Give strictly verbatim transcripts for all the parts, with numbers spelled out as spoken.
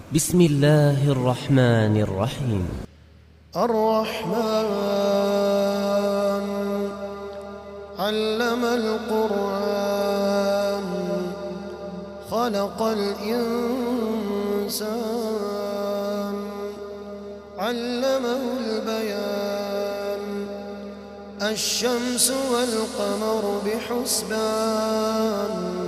بسم الله الرحمن الرحيم. الرحمن علم القرآن خلق الإنسان علمه البيان الشمس والقمر بحسبان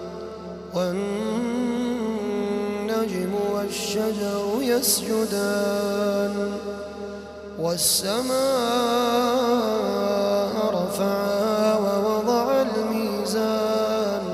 والنجم والشجر يسجدان والسماء رفعها ووضع الميزان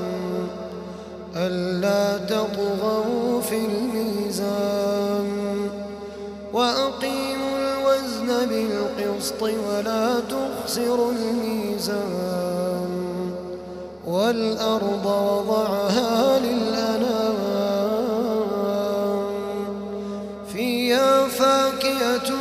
ألا تطغوا في الميزان وأقيموا الوزن بالقسط ولا تخسروا الميزان والأرض وضعها للأنام فيها فاكهة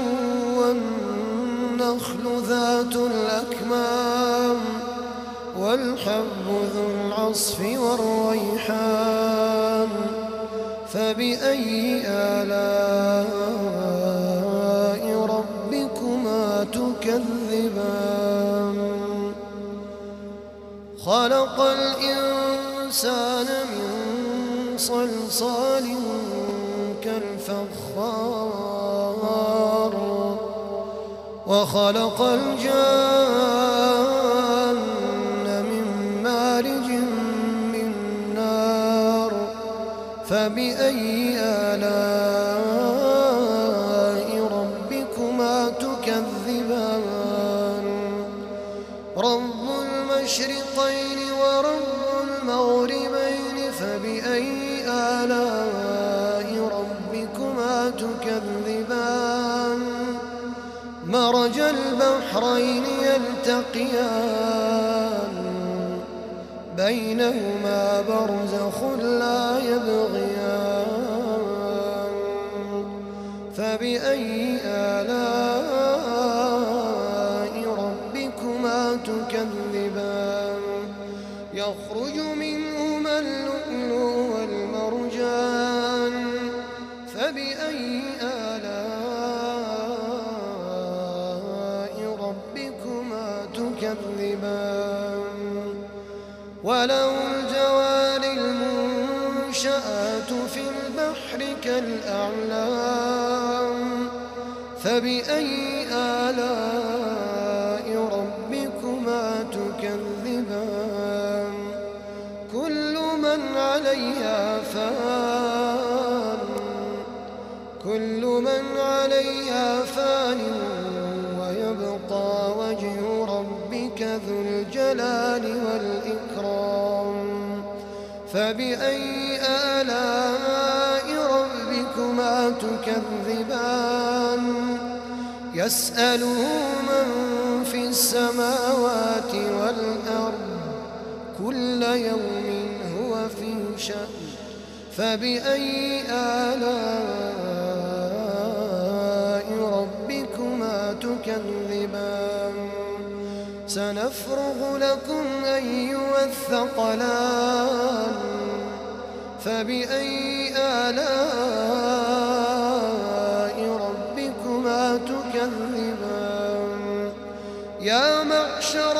والنخل ذات الأكمام والحب ذو العصف والريحان فبأي آلاء ربكما تكذبان خلق الإنسان من صلصال كالفخار وخلق الجان من مارج من نار فبأي آلاء ربكما تكذبان رب المشرقين ورب المغربين فبأي آلاء ربكما تكذبان مرج البحرين يلتقيان بينهما برزخ لا يبغيان فبأي آلاء ربكما تكذبان يخرج منهما اللؤلؤ والمرجان فبأي آلاء ربكما تكذبان وله الجوار المنشآت في البحر كالأعلام فبأي آلاء ربكما تكذبان كل من عليها فان كل من عليها فان ويبقى وجه ربك ذو الجلال والإكرام فبأي آلاء ربكما تكذبان يسأله من في السماوات والأرض كل يوم هو في شأن فبأي آلاء ربكما تكذبان سنفرغ لكم أيها الثقلان فبأي آلاء ربكما تكذبان يا معشر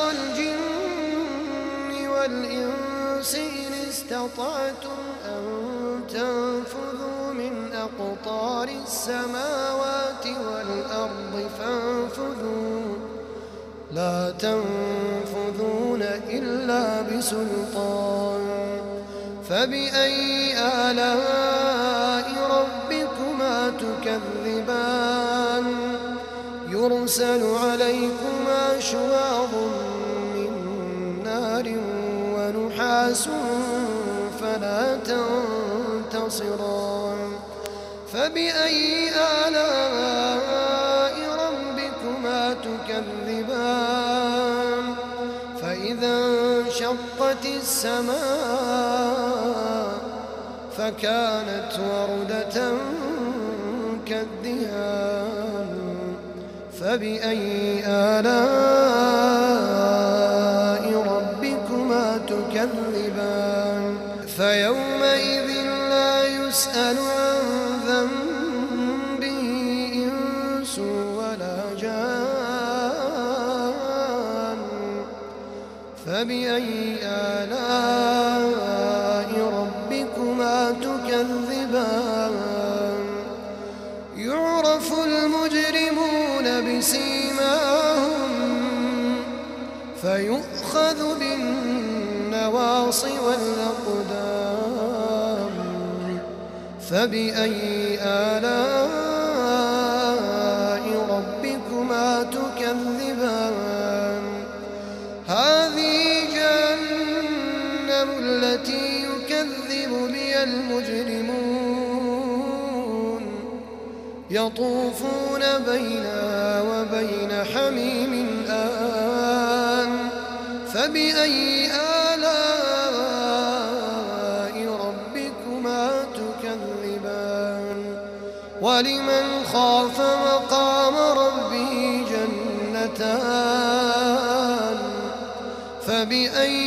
الجن والإنس إن استطعتم أن تنفذوا من أقطار السماوات والأرض فانفذوا لا تنفذون إلا بسلطان فبأي آلاء ربكما تكذبان يرسل عليكما شواظ من نار ونحاس فلا تنتصران فبأي آلاء ربكما تكذبان فإذا انشقت السماء فكانت وردة كالدهان فبأي آلاء ربكما تكذبان فيومئذ لا يسأل عن ذنبه إنس ولا جان فبأي آلاء ربكما تكذبان يعرف المجرمون بسيماهم فيؤخذ بالنواصي والأقدام فبأي آلاء ربكما تكذبان هذه جهنم التي يكذب بها المجرمون يطوفون بينها وبين حميم آن فبأي آلاء ربكما تكذبان ولمن خاف مقام ربه جنتان فبأي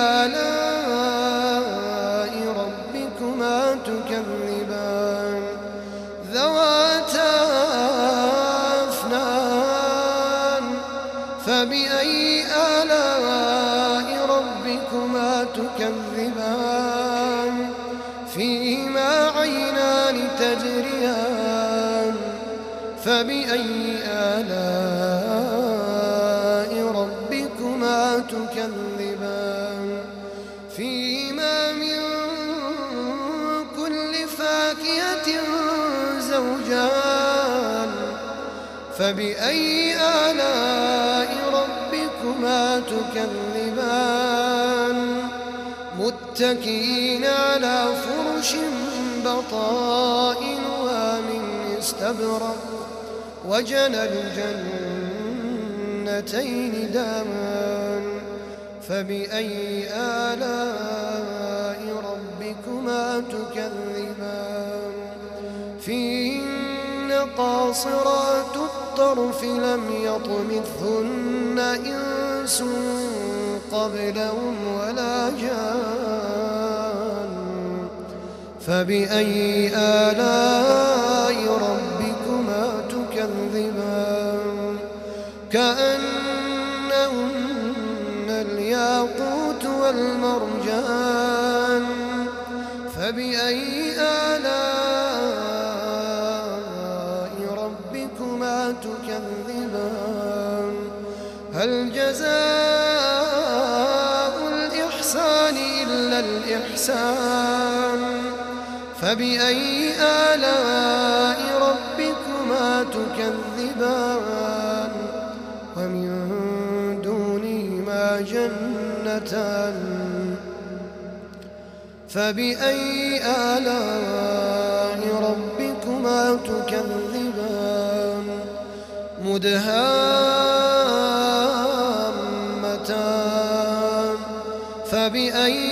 آلاء ربكما تكذبان ذواتا أفنان فبأي آلاء ربكما تكذبان فيهما عينان تجريان فبأي آلاء ربكما تكذبان فيهما من كل فاكهة زوجان فبأي آلاء ربكما تكذبان متكئين على فرش بطائنها من استبرق وجنى الجنتين دان فبأي آلاء ربكما تكذبان فيهن قاصرات الطرف لم يطمثهن إنس قبلهم ولا جان فبأي آلاء ربكما تكذبان كأنهن الياقوت والمرجان فبأي آلاء ربكما تكذبان هل جزاء الإحسان إلا الإحسان فبأي آلاء ربكما تكذبان ومن دونهما جنتان فبأي آلاء ربكما تكذبان مدهامتان فبأي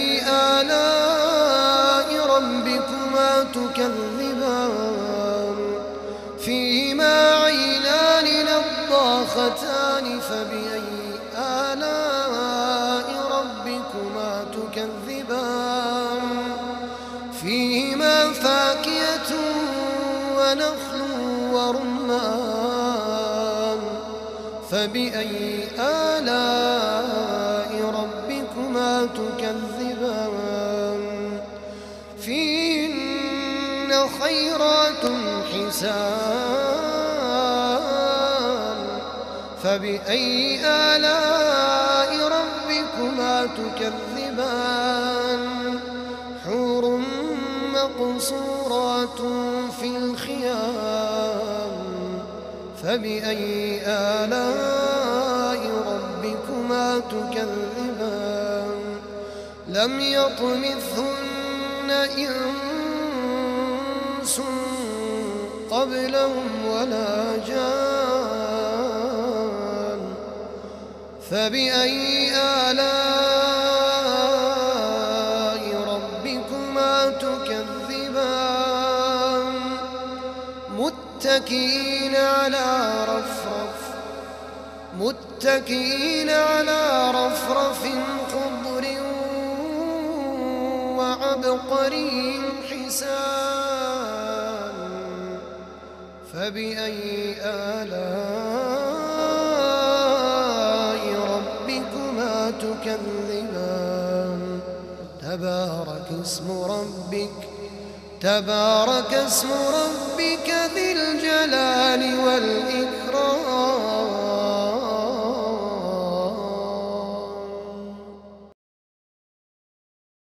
آلاء ربكما تكذبان فيهما عينان نضاختان فبأي آلاء ربكما تكذبان فيهما فاكهة ونخل ورمان فبأي آلاء ربكما تكذبان فيهن خيرات حسان فبأي آلاء ربكما تكذبان حور مقصورات في الخيام فبأي آلاء ربكما تكذبان لم يطمثهن إنس قبلهم ولا جان فبأي آلاء ربكما تكذبان متكئين على رفرف متكئين على رفرف خضر وعبقري حسان فبأي آلاء ربكما تكذبان تبارك اسم ربك تبارك اسم ربك ذي الجلال والإكرام